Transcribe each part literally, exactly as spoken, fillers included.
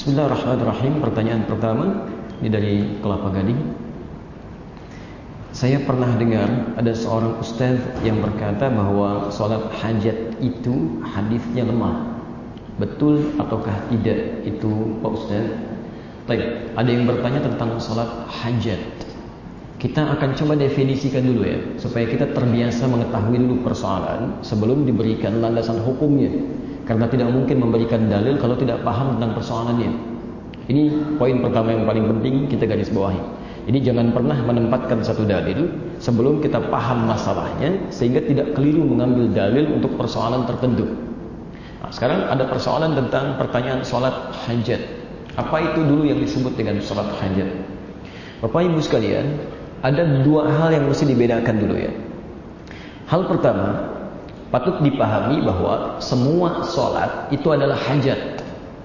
Bismillahirrahmanirrahim. Pertanyaan pertama ini dari Kelapa Gading. Saya pernah dengar ada seorang ustaz yang berkata bahwa sholat hajat itu hadisnya lemah. Betul ataukah tidak itu Pak Ustaz? Baik, ada yang bertanya tentang sholat hajat. Kita akan coba definisikan dulu ya, supaya kita terbiasa mengetahui dulu persoalan sebelum diberikan landasan hukumnya. Karena tidak mungkin memberikan dalil kalau tidak paham tentang persoalannya. Ini poin pertama yang paling penting kita garis bawahi. Jadi jangan pernah menempatkan satu dalil sebelum kita paham masalahnya, sehingga tidak keliru mengambil dalil untuk persoalan tertentu. Nah, sekarang ada persoalan tentang pertanyaan sholat hajat. Apa itu dulu yang disebut dengan sholat hajat? Bapak Ibu sekalian, ada dua hal yang mesti dibedakan dulu ya. Hal pertama, patut dipahami bahwa semua sholat itu adalah hajat.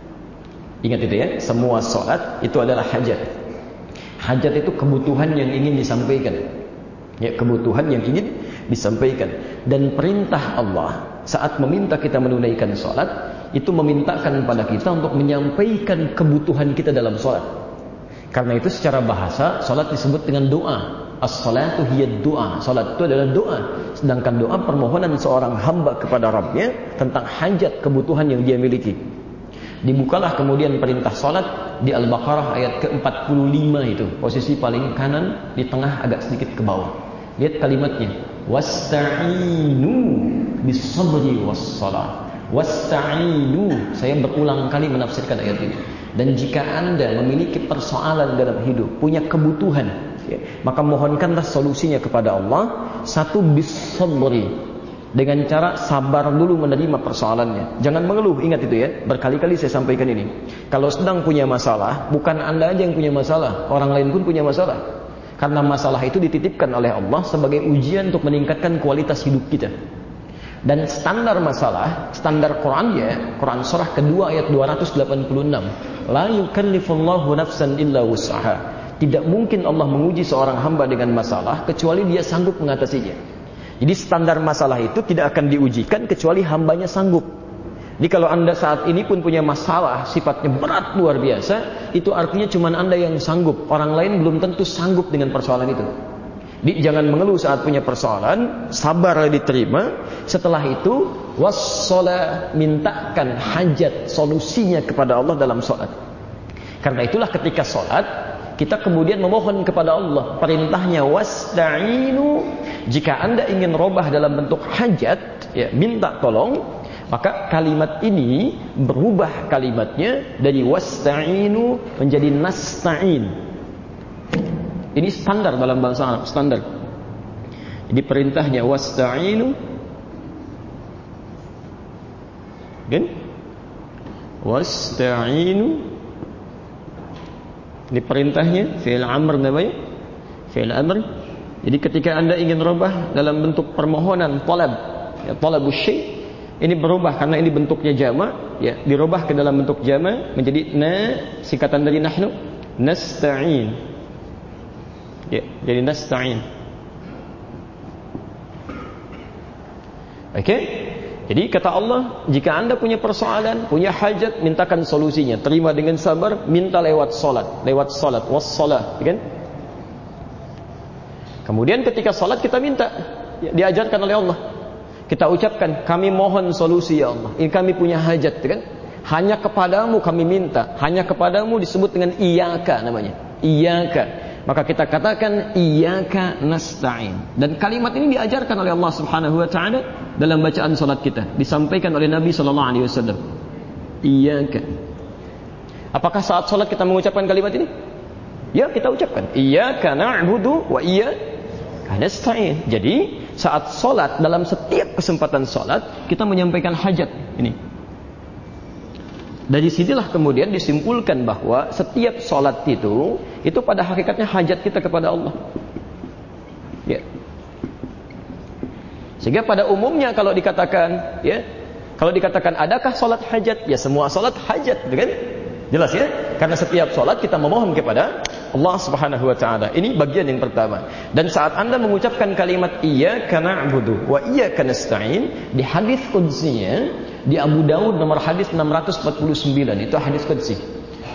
Ingat itu ya, semua sholat itu adalah hajat. Hajat itu kebutuhan yang ingin disampaikan. Ya, kebutuhan yang ingin disampaikan. Dan perintah Allah saat meminta kita menunaikan sholat, itu memintakan pada kita untuk menyampaikan kebutuhan kita dalam sholat. Karena itu secara bahasa, sholat disebut dengan doa. As-salatu hiya doa. Salat itu adalah doa. Sedangkan doa permohonan seorang hamba kepada Rabbnya tentang hajat kebutuhan yang dia miliki. Dibukalah kemudian perintah salat di Al-Baqarah ayat ke empat puluh lima itu. Posisi paling kanan, di tengah agak sedikit ke bawah. Lihat kalimatnya. Wasta'inu bis-sabri was-salat. Wasta'inu. Saya berulang kali menafsirkan ayat ini. Dan jika Anda memiliki persoalan dalam hidup, punya kebutuhan, ya, maka mohonkanlah solusinya kepada Allah. Satu, bis-sabri, dengan cara sabar dulu menerima persoalannya. Jangan mengeluh, ingat itu ya. Berkali-kali saya sampaikan ini. Kalau sedang punya masalah, bukan Anda aja yang punya masalah, orang lain pun punya masalah. Karena masalah itu dititipkan oleh Allah sebagai ujian untuk meningkatkan kualitas hidup kita. Dan standar masalah, standar Quran ya, Quran surah kedua ayat dua ratus delapan puluh enam. La yukallifullahu nafsan illa wus'aha. Tidak mungkin Allah menguji seorang hamba dengan masalah kecuali dia sanggup mengatasinya. Jadi standar masalah itu tidak akan diujikan kecuali hambanya sanggup. Jadi kalau Anda saat ini pun punya masalah sifatnya berat luar biasa, itu artinya cuma Anda yang sanggup. Orang lain belum tentu sanggup dengan persoalan itu. Jadi jangan mengeluh saat punya persoalan, sabar diterima. Setelah itu wassalah, mintakan hajat solusinya kepada Allah dalam sholat. Karena itulah ketika sholat kita kemudian memohon kepada Allah. Perintahnya wasta'inu. Jika Anda ingin robah dalam bentuk hajat, ya, minta tolong, maka kalimat ini berubah kalimatnya dari wasta'inu menjadi nasta'in. Ini standar dalam bahasa Arab, standar. Jadi perintahnya wasta'inu, kan? Wasta'inu. Ini perintahnya fi'il amr namanya, fi'il amr. Jadi ketika Anda ingin rubah dalam bentuk permohonan talab, ya, talabus syai', ini berubah karena ini bentuknya jama', ya, dirubah ke dalam bentuk jama' menjadi na, singkatan dari nahnu, nasta'in. Ya, jadi nasta'in. Oke? Okay? Jadi kata Allah, jika Anda punya persoalan, punya hajat, mintakan solusinya. Terima dengan sabar, minta lewat salat, lewat salat, wassalah, kan? Kemudian ketika salat kita minta, ya, diajarkan oleh Allah. Kita ucapkan, kami mohon solusi ya Allah. Ini kami punya hajat, kan? Hanya kepadamu kami minta. Hanya kepadamu disebut dengan iyyaka namanya. Iyyaka. Maka kita katakan iyyaka nasta'in. Dan kalimat ini diajarkan oleh Allah Subhanahu wa taala dalam bacaan salat kita, disampaikan oleh Nabi sallallahu alaihi wasallam. Iyyaka. Apakah saat salat kita mengucapkan kalimat ini? Ya, kita ucapkan iyyaka na'budu wa iyyaka nasta'in. Jadi, saat salat, dalam setiap kesempatan salat kita menyampaikan hajat ini. Dari sinilah kemudian disimpulkan bahwa setiap sholat itu, itu pada hakikatnya hajat kita kepada Allah. Ya. Sehingga pada umumnya kalau dikatakan, ya, kalau dikatakan adakah sholat hajat? Ya, semua sholat hajat, kan? Jelas ya? Karena setiap sholat kita memohon kepada Allah Subhanahu wa taala. Ini bagian yang pertama. Dan saat Anda mengucapkan kalimat iyyaka na'budu wa iyyaka nasta'in, di hadis qudsiynya di Abu Daud nomor hadis enam ratus empat puluh sembilan, itu hadis qudsi.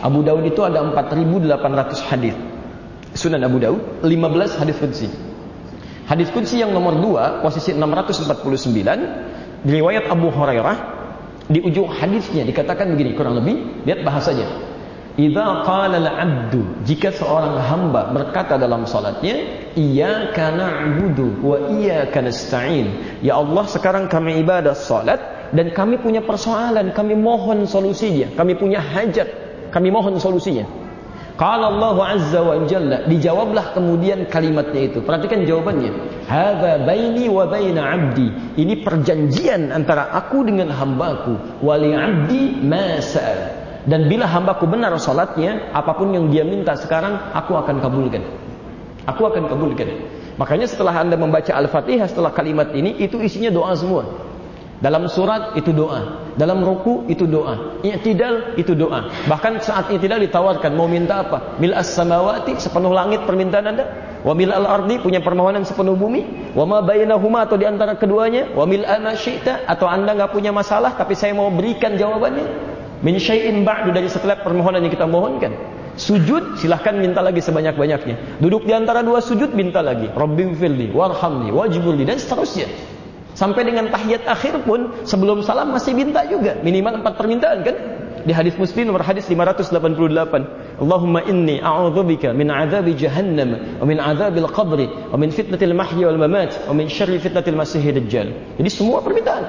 Abu Daud itu ada empat ribu delapan ratus hadis. Sunan Abu Daud lima belas hadis qudsi. Hadis qudsi yang nomor dua, posisi enam ratus empat puluh sembilan, riwayat Abu Hurairah, di ujung hadisnya dikatakan begini, kurang lebih, lihat bahasanya. Idza qala al-'abdu, jika seorang hamba berkata dalam salatnya, iyyaka na'budu wa iyyaka nasta'in. Ya Allah, sekarang kami ibadah salat dan kami punya persoalan, kami mohon solusinya, kami punya hajat, kami mohon solusinya. Qala Allah azza wa jalla, dijawablah kemudian kalimatnya itu. Perhatikan jawabannya. Hadza baini wa baina 'abdi. Ini perjanjian antara aku dengan hambaku. Wa li 'abdi ma sa'al. Dan bila hambaku benar salatnya, apapun yang dia minta sekarang, aku akan kabulkan. Aku akan kabulkan. Makanya setelah Anda membaca Al-Fatihah, setelah kalimat ini, itu isinya doa semua. Dalam surat itu doa, dalam ruku itu doa, i'tidal itu doa. Bahkan saat i'tidal ditawarkan, mau minta apa? Mil as-samawati, sepenuh langit permintaan Anda. Wa mil al-ardi, punya permohonan sepenuh bumi. Wa ma bainahuma, atau di antara keduanya. Wa mil ma syi'ta, atau Anda enggak punya masalah tapi saya mau berikan jawabannya. Min syai'in ba'du, dari setelah permohonan yang kita mohonkan. Sujud, silahkan minta lagi sebanyak-banyaknya. Duduk di antara dua sujud, minta lagi. Rabbighfirli warhamni wajburli, dan seterusnya. Sampai dengan tahiyat akhir pun, sebelum salam masih minta juga. Minimal empat permintaan kan? Di hadis Muslim nomor hadis lima ratus delapan puluh delapan. Allahumma inni a'udzubika min adzabi jahannam, wa min adzabil qabri, wa min fitnatil mahya wal mamat, wa min syarri fitnatil masiihid dajjal. Jadi semua permintaan.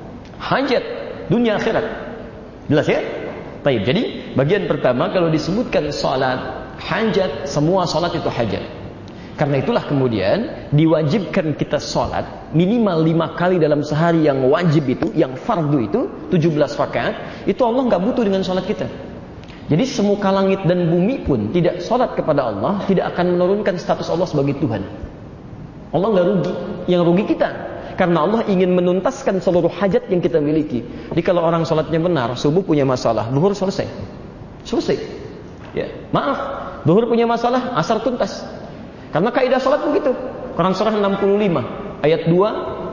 Hajat dunia akhirat. Jelas ya? Baik, jadi bagian pertama kalau disebutkan salat hajat, semua salat itu hajat. Karena itulah kemudian diwajibkan kita salat minimal lima kali dalam sehari, yang wajib itu, yang fardu itu tujuh belas rakaat. Itu Allah nggak butuh dengan salat kita. Jadi semuka langit dan bumi pun tidak salat kepada Allah, tidak akan menurunkan status Allah sebagai Tuhan. Allah nggak rugi, yang rugi kita. Karena Allah ingin menuntaskan seluruh hajat yang kita miliki. Jadi kalau orang sholatnya benar, subuh punya masalah, zuhur selesai. Selesai. Ya, maaf, zuhur punya masalah, asar tuntas. Karena kaidah sholat begitu. Quran surah enam puluh lima, ayat dua,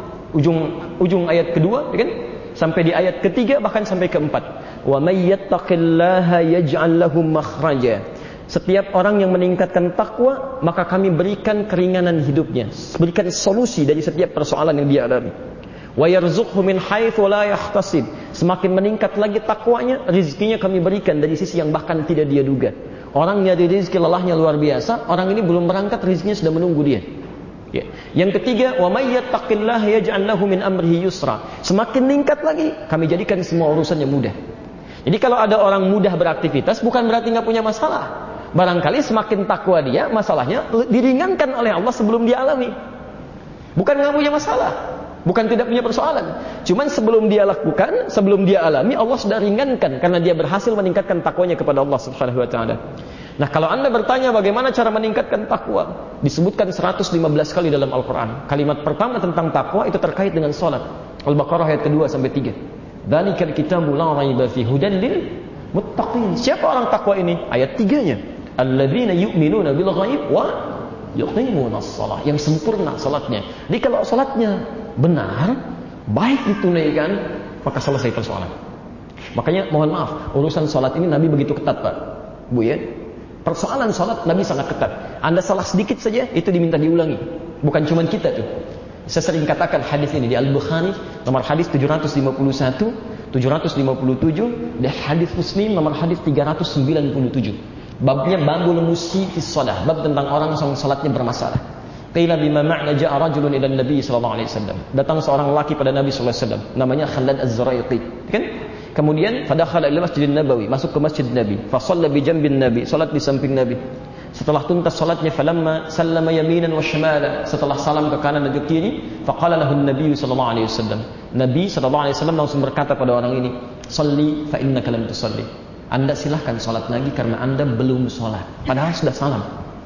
ujung ujung ayat kedua, ya kan? Sampai di ayat ketiga, bahkan sampai keempat. Wa may yattaqillaha yaj'al lahu makhraja. Setiap orang yang meningkatkan takwa, maka kami berikan keringanan hidupnya, berikan solusi dari setiap persoalan yang dia alami. Wa yarzuqhu min haitsu la yahtasib. Semakin meningkat lagi takwanya, rezekinya kami berikan dari sisi yang bahkan tidak dia duga. Orang nyari rezeki lelahnya luar biasa, orang ini belum berangkat, rezekinya sudah menunggu dia. Ya. Yang ketiga, wa may yattaqillaha yaj'al lahu min amrihi yusra. Semakin meningkat lagi, kami jadikan semua urusannya mudah. Jadi kalau ada orang mudah beraktivitas, bukan berarti nggak punya masalah. Barangkali semakin takwa dia, masalahnya diringankan oleh Allah sebelum dia alami. Bukan nggak punya masalah, bukan tidak punya persoalan. Cuman sebelum dia lakukan, sebelum dia alami, Allah sudah ringankan karena dia berhasil meningkatkan takwanya kepada Allah Subhanahu Wa Taala. Nah, kalau Anda bertanya bagaimana cara meningkatkan takwa, disebutkan seratus lima belas kali dalam Al-Quran. Kalimat pertama tentang takwa itu terkait dengan salat. Al-Baqarah ayat kedua sampai tiga. Dzalikal kitabu la raiba fihi hudan lil muttaqin. Siapa orang takwa ini? Ayat tiganya. Alladzina yu'minuna bil ghaib wa yuqimunas shalah, yang sempurna salatnya. Jadi kalau salatnya benar, baik ditunaikan, maka selesai persoalan. Makanya mohon maaf, urusan salat ini Nabi begitu ketat, Pak. Bu ya. Persoalan salat Nabi sangat ketat. Anda salah sedikit saja itu diminta diulangi. Bukan cuma kita tuh. Saya sering katakan hadis ini di Al-Bukhari nomor hadis tujuh ratus lima puluh satu, tujuh ratus lima puluh tujuh, dan hadis Muslim nomor hadis tiga ratus sembilan puluh tujuh. Babnya babul musi fi shalah, bab tentang orang yang salatnya bermasalah. Qila bima ma'na ja'a rajulun ila Nabi sallallahu alaihi wasallam. Datang seorang laki pada Nabi sallallahu alaihi wasallam, namanya Khalad Az-Zuraiqi. Kan? Kemudian fadakhala ila Masjidin Nabawi, masuk ke Masjid Nabi, fa shalla bi jambin Nabi, salat di samping Nabi. Setelah tuntas salatnya, falamma sallama yaminan wa shimala, setelah salam ke kanan dan ke kiri, faqala lahu an-nabiy sallallahu alaihi wasallam. Nabi sallallahu alaihi wasallam langsung berkata pada orang ini, "Shalli fa innaka lam tusalli." Anda silahkan salat lagi karena Anda belum salat. Padahal sudah salam.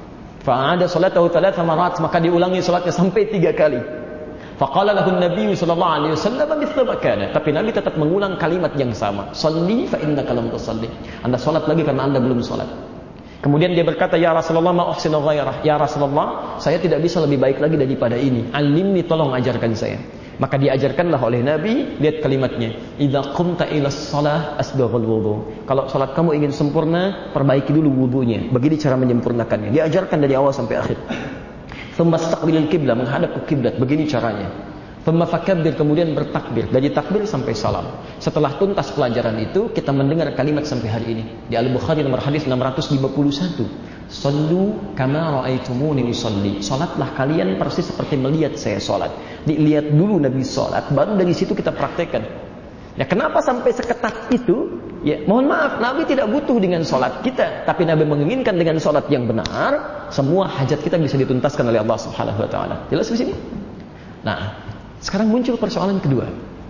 Fa'ada salatahu thalatha marat, maka diulangi salatnya sampai tiga kali. Faqala lahu an-nabiy sallallahu alaihi wasallam mithla ma kana. Tapi Nabi tetap mengulang kalimat yang sama. Shalli fa innaka lam tusalli. Anda salat lagi karena Anda belum salat. Kemudian dia berkata, "Ya Rasulullah, ma uhsinu ghairah." Ya Rasulullah, saya tidak bisa lebih baik lagi daripada ini. Alimni, tolong ajarkan saya. Maka diajarkanlah oleh Nabi, lihat kalimatnya, idza qumta ilas shalah asbaghul wudu. Kalau salat kamu ingin sempurna, perbaiki dulu wudunya. Begini cara menyempurnakannya. Diajarkan dari awal sampai akhir. Tsumma istaqbilil qiblah, menghadap ke kiblat. Begini caranya. Tsumma fakabbir, kemudian bertakbir. Dari takbir sampai salam. Setelah tuntas pelajaran itu, kita mendengar kalimat sampai hari ini. Di Al-Bukhari nomor hadis enam ratus lima puluh satu. Sallu kama ra'aitumuni usalli. Salatlah kalian persis seperti melihat saya salat. Dilihat dulu Nabi salat, baru dari situ kita praktekkan. Ya, kenapa sampai seketat itu? Ya, mohon maaf, Nabi tidak butuh dengan salat kita, tapi Nabi menginginkan dengan salat yang benar, semua hajat kita bisa dituntaskan oleh Allah Subhanahu wa taala. Jelas di sini? Nah, sekarang muncul persoalan kedua.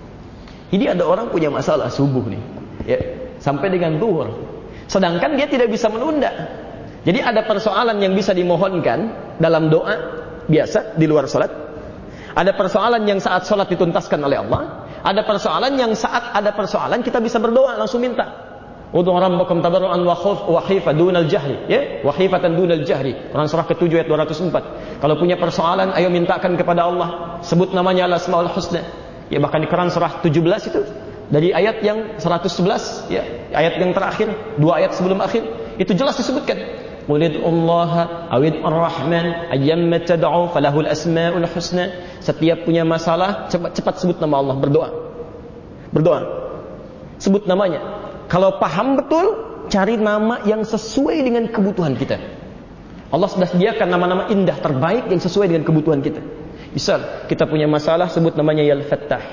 Ini ada orang punya masalah subuh nih, ya, sampai dengan zuhur. Sedangkan dia tidak bisa menunda. Jadi ada persoalan yang bisa dimohonkan dalam doa biasa di luar salat. Ada persoalan yang saat salat dituntaskan oleh Allah. Ada persoalan yang saat ada persoalan kita bisa berdoa langsung minta. Ud'u rabbakum tadarruan wa khifatan dunal jahri, ya, wa khifatan dunal jahri. Quran surah ketujuh ayat dua ratus empat. Kalau punya persoalan, ayo mintakan kepada Allah. Sebut namanya Al-Asmaul Husna. Ya, bahkan di Quran surah tujuh belas itu dari ayat yang seratus sebelas, ya, ayat yang terakhir, dua ayat sebelum akhir, itu jelas disebutkan. Qulidullaha awid ar-Rahman ayyamma tad'u falahul asmaul husna. Setiap punya masalah, cepat-cepat sebut nama Allah, berdoa. Berdoa. Sebut namanya. Kalau paham betul, cari nama yang sesuai dengan kebutuhan kita. Allah sudah sediakan nama-nama indah terbaik yang sesuai dengan kebutuhan kita. Misal, kita punya masalah, sebut namanya Ya Al-Fattah.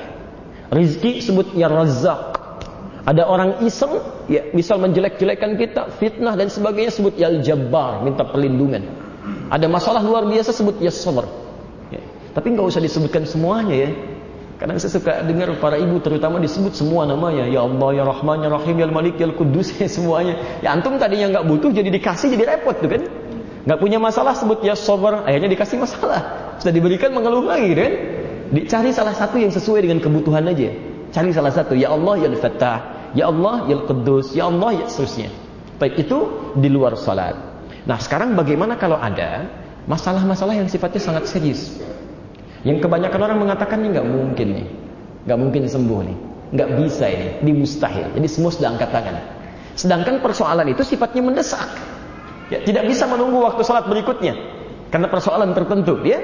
Rizki, sebut Ya Razzaq. Ada orang iseng, ya, misal menjelek-jelekan kita, fitnah dan sebagainya, sebut Ya Al-Jabbar, minta perlindungan. Ada masalah luar biasa, sebut Ya Sabr. Ya. Tapi nggak usah disebutkan semuanya, ya. Kadang saya suka dengar para ibu terutama disebut semua namanya, Ya Allah, Ya Rahman, Ya Rahim, Ya Malik, Ya Qudus, ya semuanya. Ya antum tadinya nggak butuh, jadi dikasih, jadi repot tuh kan. Nggak punya masalah, sebut Ya Sabr, akhirnya dikasih masalah. Sudah diberikan mengeluh lagi, kan? Dicari salah satu yang sesuai dengan kebutuhan aja. Cari salah satu, Ya Allah, Ya Al-Fattah, Ya Allah, Ya Al-Quddus, Ya Allah, ya seterusnya. Baik, itu di luar salat. Nah, sekarang bagaimana kalau ada masalah-masalah yang sifatnya sangat serius, yang kebanyakan orang mengatakan ini nggak mungkin nih, nggak mungkin sembuh nih, nggak bisa ini, ini mustahil. Jadi semua sudah angkat tangan. Sedangkan persoalan itu sifatnya mendesak, ya, tidak bisa menunggu waktu salat berikutnya karena persoalan tertentu, ya.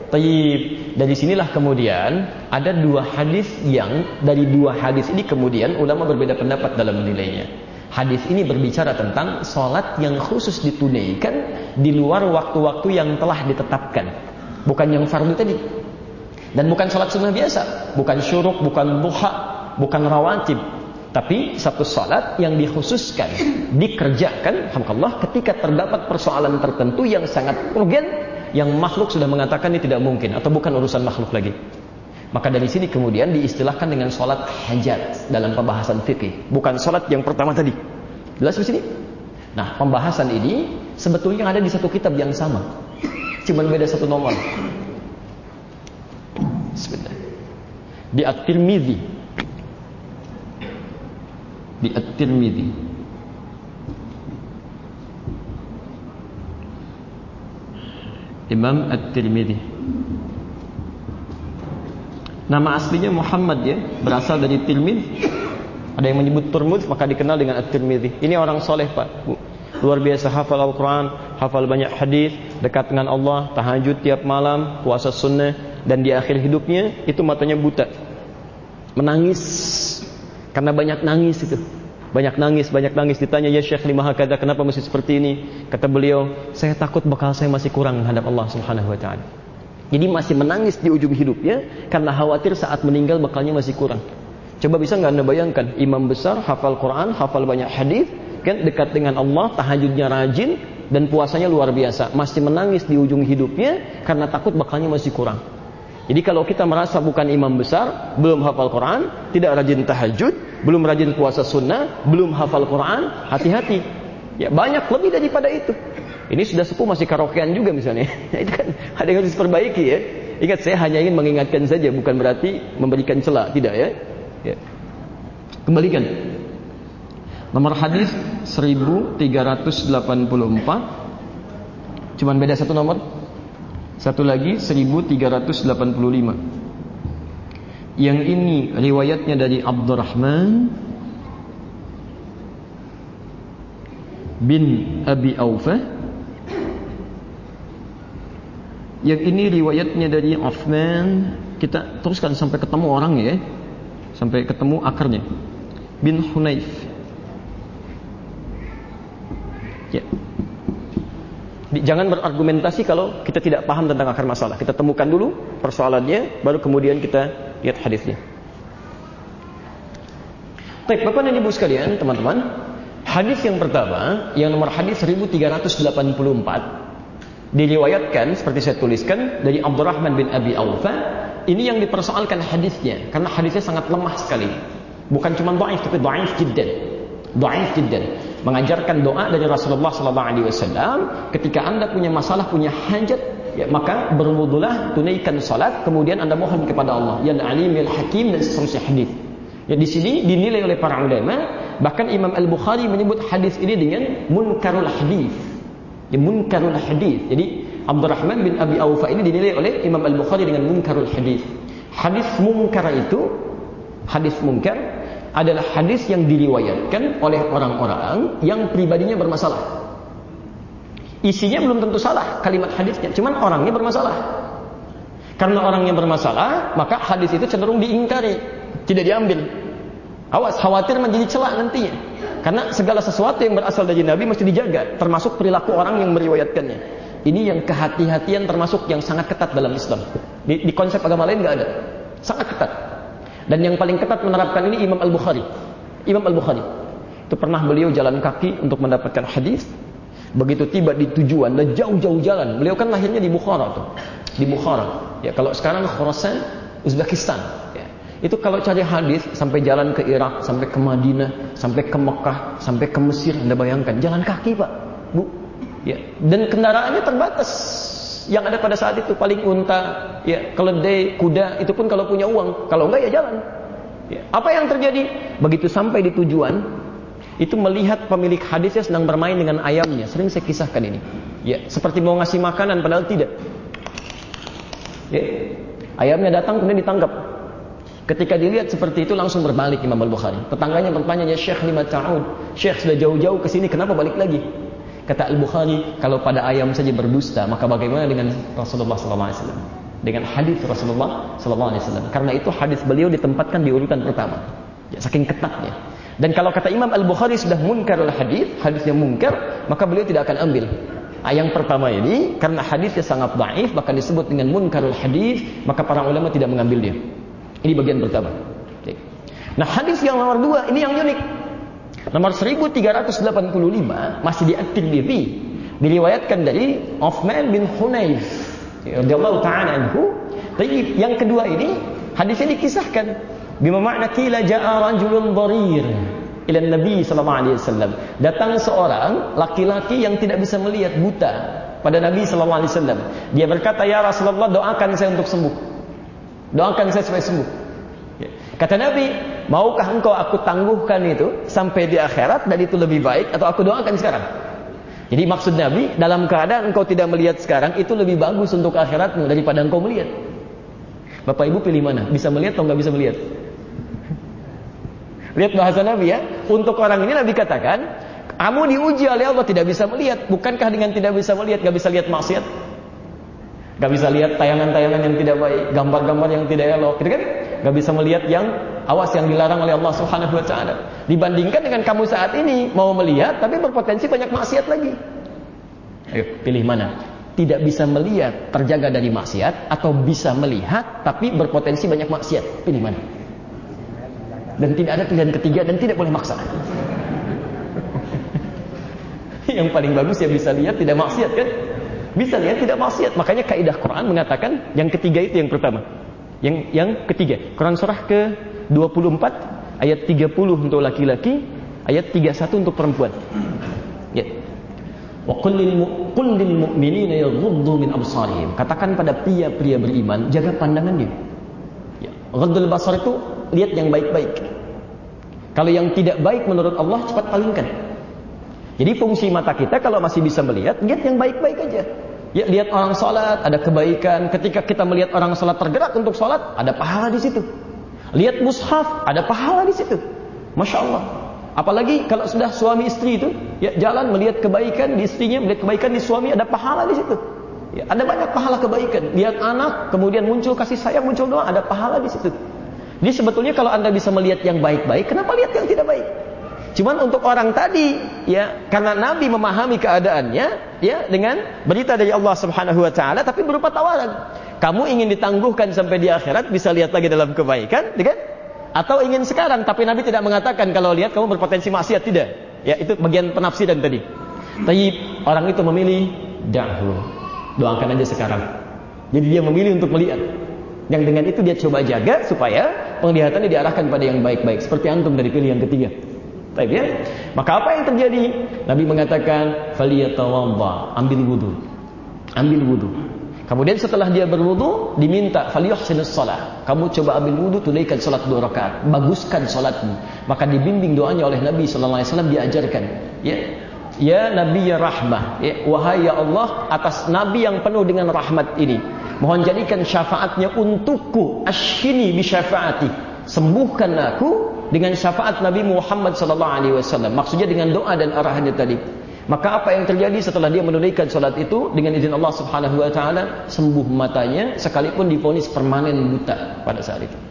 Taib. Dari sinilah kemudian ada dua hadis yang dari dua hadis ini kemudian ulama berbeda pendapat dalam menilainya. Hadis ini berbicara tentang salat yang khusus ditunaikan di luar waktu-waktu yang telah ditetapkan, bukan yang fardu tadi, dan bukan salat sunnah biasa, bukan syuruk, bukan duha, bukan rawatib, tapi satu salat yang dikhususkan dikerjakan, alhamdulillah, ketika terdapat persoalan tertentu yang sangat urgen, yang makhluk sudah mengatakan ini tidak mungkin atau bukan urusan makhluk lagi. Maka dari sini kemudian diistilahkan dengan salat hajat dalam pembahasan fikih, bukan salat yang pertama tadi. Jelas di sini? Nah, pembahasan ini sebetulnya ada di satu kitab yang sama, cuma beda satu nomor. Sebentar. Di At-Tirmidzi. Di At-Tirmidzi. Imam At-Tirmidzi. Nama aslinya Muhammad, ya, berasal dari Tirmidz. Ada yang menyebut Turmudz, maka dikenal dengan At-Tirmidzi. Ini orang soleh, Pak, Bu. Luar biasa, hafal Al-Quran, hafal banyak hadis, dekat dengan Allah, tahajud tiap malam, puasa sunnah, dan di akhir hidupnya itu matanya buta, menangis karena banyak nangis itu. Banyak nangis, banyak nangis. Ditanya, ya Syekh, lima hakada, kenapa mesti seperti ini? Kata beliau, saya takut bekal saya masih kurang menghadap Allah Subhanahu wa ta'ala. Jadi masih menangis di ujung hidupnya karena khawatir saat meninggal bekalnya masih kurang. Coba bisa nggak Anda bayangkan, imam besar, hafal Quran, hafal banyak hadis, kan, dekat dengan Allah, tahajudnya rajin, dan puasanya luar biasa, masih menangis di ujung hidupnya karena takut bekalnya masih kurang. Jadi kalau kita merasa bukan imam besar, belum hafal Quran, tidak rajin tahajud, belum rajin puasa sunnah, belum hafal Quran, hati-hati. Ya, banyak lebih daripada itu. Ini sudah sepuh masih karaokean juga misalnya. Itu kan ada yang harus diperbaiki, ya. Ingat, saya hanya ingin mengingatkan saja, bukan berarti memberikan celah, tidak, ya. Ya. Kembalikan. Nomor hadis seribu tiga ratus delapan puluh empat. Cuman beda satu nomor. Satu lagi seribu tiga ratus delapan puluh lima. Yang ini riwayatnya dari Abdurrahman bin Abi Aufa. Yang ini riwayatnya dari Uthman. Kita teruskan sampai ketemu orangnya ya, sampai ketemu akarnya. Bin Hunayf. Ya. Jangan berargumentasi kalau kita tidak paham tentang akar masalah. Kita temukan dulu persoalannya, baru kemudian kita lihat hadisnya. Baik, Bapak dan Ibu sekalian, teman-teman, hadis yang pertama, yang nomor hadis seribu tiga ratus delapan puluh empat, diriwayatkan seperti saya tuliskan dari Abdurrahman bin Abi Aufa. Ini yang dipersoalkan hadisnya, karena hadisnya sangat lemah sekali. Bukan cuma dhaif, tapi dhaif jiddan. Dhaif jiddan. Mengajarkan doa dari Rasulullah sallallahu alaihi wasallam, ketika Anda punya masalah, punya hajat, ya, maka berwudulah, tunaikan salat, kemudian Anda mohon kepada Allah, ya Alim, ya Hakim, dan seterusnya hadis. Ya, di sini dinilai oleh para ulama, bahkan Imam Al-Bukhari menyebut hadis ini dengan munkarul hadis. Ya, munkarul hadis. Jadi Abdurrahman bin Abi Aufa ini dinilai oleh Imam Al-Bukhari dengan munkarul hadis. Hadis munkar itu, hadis munkar adalah hadis yang diriwayatkan oleh orang-orang yang pribadinya bermasalah. Isinya belum tentu salah kalimat hadisnya, cuman orangnya bermasalah. Karena orangnya bermasalah, maka hadis itu cenderung diingkari, tidak diambil. Awas, khawatir menjadi celak nantinya. Karena segala sesuatu yang berasal dari Nabi mesti dijaga, termasuk perilaku orang yang meriwayatkannya. Ini yang kehati-hatian termasuk yang sangat ketat dalam Islam. Di, di konsep agama lain nggak ada, sangat ketat. Dan yang paling ketat menerapkan ini Imam Al-Bukhari. Imam Al-Bukhari itu pernah beliau jalan kaki untuk mendapatkan hadis. Begitu tiba di tujuan dan jauh-jauh jalan. Beliau kan lahirnya di Bukhara tuh, di Bukhara. Ya, kalau sekarang Khorasan, Uzbekistan. Ya. Itu kalau cari hadis sampai jalan ke Irak, sampai ke Madinah, sampai ke Mekah, sampai ke Mesir. Anda bayangkan, jalan kaki Pak, Bu. Ya. Dan kendaraannya terbatas. Yang ada pada saat itu paling unta, ya, keledai, kuda, itu pun kalau punya uang. Kalau enggak ya jalan. Ya. Apa yang terjadi? Begitu sampai di tujuan, itu melihat pemilik hadisnya sedang bermain dengan ayamnya. Sering saya kisahkan ini. Ya, seperti mau ngasih makanan padahal tidak. Ya. Ayamnya datang kemudian ditangkap. Ketika dilihat seperti itu langsung berbalik Imam Al-Bukhari. Tetangganya bertanya, "Ya Syekh, lima ta'ud? Syekh sudah jauh-jauh ke sini, kenapa balik lagi?" Kata Al-Bukhari, kalau pada ayam saja berdusta, maka bagaimana dengan Rasulullah sallallahu alaihi wasallam? Dengan hadis Rasulullah sallallahu alaihi wasallam. Karena itu hadis beliau ditempatkan di urutan pertama. Ya, saking ketatnya. Dan kalau kata Imam Al-Bukhari sudah munkarul hadis, hadis yang munkar, maka beliau tidak akan ambil. Nah, yang pertama ini, karena hadisnya sangat dhaif, bahkan disebut dengan munkarul hadis, maka para ulama tidak mengambil dia. Ini bagian pertama. Nah, hadis yang nomor dua, ini yang unik. Nomor seribu tiga ratus delapan puluh lima masih di At-Tirmidzi, diriwayatkan dari Uthman bin Hunayf radhiyallahu ta'ala anhu. Tapi yang kedua ini hadisnya dikisahkan bima makna qila ja'a rajulun dharir ila Nabi sallallahu alaihi wasallam. Datang seorang laki-laki yang tidak bisa melihat, buta, pada Nabi sallallahu alaihi wasallam. Dia berkata, "Ya Rasulullah, doakan saya untuk sembuh. Doakan saya supaya sembuh." Kata Nabi, "Maukah engkau aku tangguhkan itu sampai di akhirat dan itu lebih baik, atau aku doakan sekarang?" Jadi maksud Nabi, dalam keadaan engkau tidak melihat sekarang, itu lebih bagus untuk akhiratmu daripada engkau melihat. Bapak Ibu pilih mana? Bisa melihat atau nggak bisa melihat? Lihat bahasa Nabi ya. Untuk orang ini Nabi katakan, kamu diuji oleh Allah tidak bisa melihat. Bukankah dengan tidak bisa melihat, nggak bisa lihat maksiat? Nggak bisa lihat tayangan-tayangan yang tidak baik, gambar-gambar yang tidak elok, gitu kan? Gak bisa melihat yang awas yang dilarang oleh Allah Subhanahu wa taala. Dibandingkan dengan kamu saat ini mau melihat tapi berpotensi banyak maksiat lagi. Ayo, pilih mana? Tidak bisa melihat, terjaga dari maksiat, atau bisa melihat tapi berpotensi banyak maksiat. Pilih mana? Dan tidak ada pilihan ketiga dan tidak boleh maksa. Yang paling bagus ya bisa lihat tidak maksiat kan? Bisa lihat tidak maksiat. Makanya kaidah Quran mengatakan yang ketiga itu yang pertama. Yang yang ketiga, Quran surah ke dua puluh empat ayat tiga puluh untuk laki-laki, ayat tiga puluh satu untuk perempuan. Ya. Wa qul lil mu'minina yaghuddu min absarihim. Katakan pada pria-pria beriman, jaga pandangannya. Ya. Ghaddul basar itu lihat yang baik-baik. Kalau yang tidak baik menurut Allah cepat palingkan. Jadi fungsi mata kita kalau masih bisa melihat, lihat yang baik-baik aja. Ya, lihat orang sholat, ada kebaikan. Ketika kita melihat orang sholat tergerak untuk sholat, ada pahala di situ. Lihat mushaf, ada pahala di situ. Masya Allah. Apalagi kalau sudah suami istri itu, ya jalan melihat kebaikan di istrinya, melihat kebaikan di suami, ada pahala di situ. Ya, ada banyak pahala kebaikan. Lihat anak, kemudian muncul kasih sayang, muncul doa, ada pahala di situ. Jadi sebetulnya kalau Anda bisa melihat yang baik-baik, kenapa lihat yang tidak baik? Cuman untuk orang tadi, ya, karena Nabi memahami keadaannya, ya, dengan berita dari Allah Subhanahu wa taala tapi berupa tawaran. Kamu ingin ditangguhkan sampai di akhirat, bisa lihat lagi dalam kebaikan, kan? Atau ingin sekarang, tapi Nabi tidak mengatakan kalau lihat kamu berpotensi maksiat, tidak. Ya, itu bagian penafsiran tadi. Tapi orang itu memilih da'hu. Doakan aja sekarang. Jadi dia memilih untuk melihat. Yang dengan itu dia coba jaga supaya penglihatannya diarahkan pada yang baik-baik. Seperti antum dari pilihan ketiga. Baik ya? Maka apa yang terjadi? Nabi mengatakan, "Faliyatawadda", ambil wudu. Ambil wudu. Kemudian setelah dia berwudu, diminta falyuhsinus shalah. Kamu coba ambil wudu, tunaikan salat dua rakaat, baguskan salatmu. Maka dibimbing doanya oleh Nabi sallallahu alaihi wasallam, diajarkan, ya. Ya Nabi ya rahmah, ya, wahai ya Allah, atas Nabi yang penuh dengan rahmat ini, mohon jadikan syafaatnya untukku, ashfini bi syafaati, sembuhkan aku dengan syafaat Nabi Muhammad sallallahu alaihi wasallam. Maksudnya dengan doa dan arahannya tadi. Maka apa yang terjadi setelah dia menunaikan salat itu, dengan izin Allah Subhanahu wa taala, sembuh matanya sekalipun divonis permanen buta pada saat itu.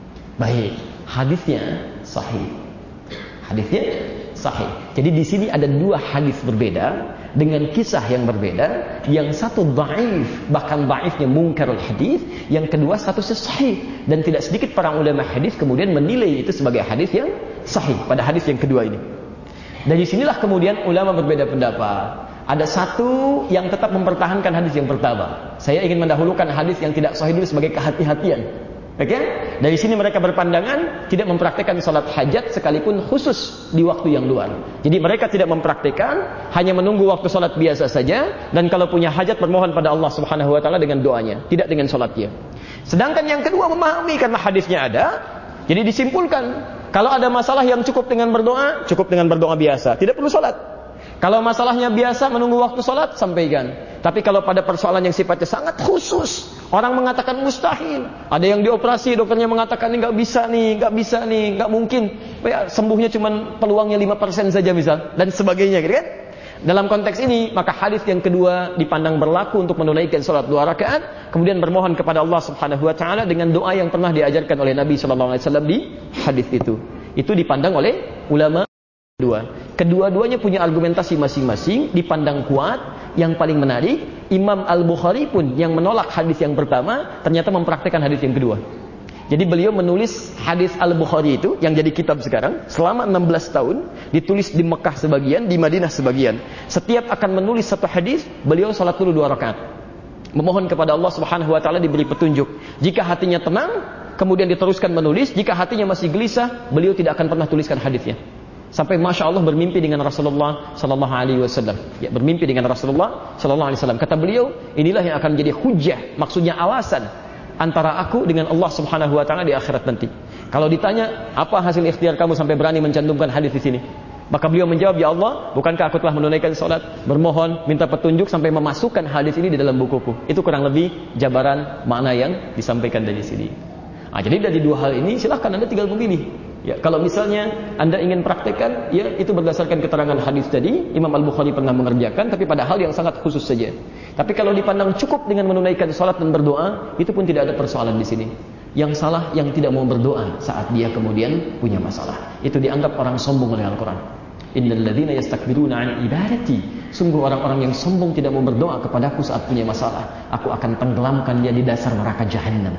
Baik, hadisnya sahih. Hadisnya sahih. Jadi di sini ada dua hadis berbeda dengan kisah yang berbeda. Yang satu dhaif, bahkan dhaifnya munkarul hadis. Yang kedua statusnya sahih, dan tidak sedikit para ulama hadis kemudian menilai itu sebagai hadis yang sahih pada hadis yang kedua ini. Dari sinilah kemudian ulama berbeda pendapat. Ada satu yang tetap mempertahankan hadis yang pertama. Saya ingin mendahulukan hadis yang tidak sahih dulu sebagai kehati-hatian. Oke? Okay? Dari sini mereka berpandangan tidak mempraktikkan salat hajat sekalipun khusus di waktu yang luar. Jadi mereka tidak mempraktikkan, hanya menunggu waktu salat biasa saja, dan kalau punya hajat bermohon pada Allah Subhanahu wa taala dengan doanya, tidak dengan salatnya. Sedangkan yang kedua memahami karena hadisnya ada, jadi disimpulkan kalau ada masalah yang cukup dengan berdoa, cukup dengan berdoa biasa, tidak perlu salat. Kalau masalahnya biasa menunggu waktu salat, sampaikan. Tapi kalau pada persoalan yang sifatnya sangat khusus, orang mengatakan mustahil, ada yang dioperasi, dokternya mengatakan ini nggak bisa nih, nggak bisa nih, nggak mungkin, ya, sembuhnya cuma peluangnya lima persen saja misal, dan sebagainya, gitu kan? Dalam konteks ini, maka hadis yang kedua dipandang berlaku untuk menunaikan salat dua rakaat, kemudian bermohon kepada Allah Subhanahu wa taala dengan doa yang pernah diajarkan oleh Nabi sallallahu alaihi wasallam di hadis itu. Itu dipandang oleh ulama kedua. Kedua-duanya punya argumentasi masing-masing, dipandang kuat. Yang paling menarik, Imam Al-Bukhari pun yang menolak hadis yang pertama ternyata mempraktikkan hadis yang kedua. Jadi beliau menulis hadis Al-Bukhari itu yang jadi kitab sekarang selama enam belas tahun, ditulis di Mekah sebagian, di Madinah sebagian. Setiap akan menulis satu hadis, beliau salat dulu dua rakaat. Memohon kepada Allah Subhanahu wa taala diberi petunjuk. Jika hatinya tenang, kemudian diteruskan menulis. Jika hatinya masih gelisah, beliau tidak akan pernah tuliskan hadisnya. Sampai Masya Allah bermimpi dengan Rasulullah sallallahu alaihi wasallam. Ya, bermimpi dengan Rasulullah sallallahu alaihi wasallam. Kata beliau, inilah yang akan menjadi hujjah, maksudnya alasan antara aku dengan Allah Subhanahu wa taala di akhirat nanti. Kalau ditanya, apa hasil ikhtiar kamu sampai berani mencantumkan hadis di sini? Maka beliau menjawab, ya Allah, bukankah aku telah menunaikan salat, bermohon, minta petunjuk sampai memasukkan hadis ini di dalam bukuku. Itu kurang lebih jabaran makna yang disampaikan dari sini. Nah, jadi dari dua hal ini silahkan Anda tinggal memilih. Ya, kalau misalnya Anda ingin praktekkan, ya itu berdasarkan keterangan hadis tadi, Imam Al-Bukhari pernah mengerjakan, tapi pada hal yang sangat khusus saja. Tapi kalau dipandang cukup dengan menunaikan salat dan berdoa, itu pun tidak ada persoalan di sini. Yang salah yang tidak mau berdoa saat dia kemudian punya masalah. Itu dianggap orang sombong oleh Al-Quran. Innal ladzina yastakbiruna an ibadati, sungguh orang-orang yang sombong tidak mau berdoa kepadaku saat punya masalah, aku akan tenggelamkan dia di dasar neraka jahanam.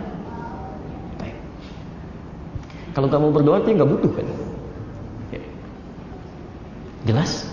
Kalau kamu berdoa, dia nggak butuh kan? Ya. Jelas?